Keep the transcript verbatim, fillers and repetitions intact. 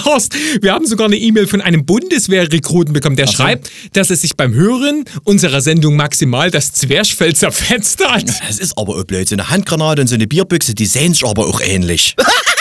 Horst, wir haben sogar eine E-Mail von einem Bundeswehrrekruten bekommen, der Ach so. schreibt, dass er sich beim Hören unserer Sendung maximal das Zwerchfell zerfetzt hat. Das ist aber auch blöd. So eine Handgranate und so eine Bierbüchse, die sehen sich aber auch ähnlich.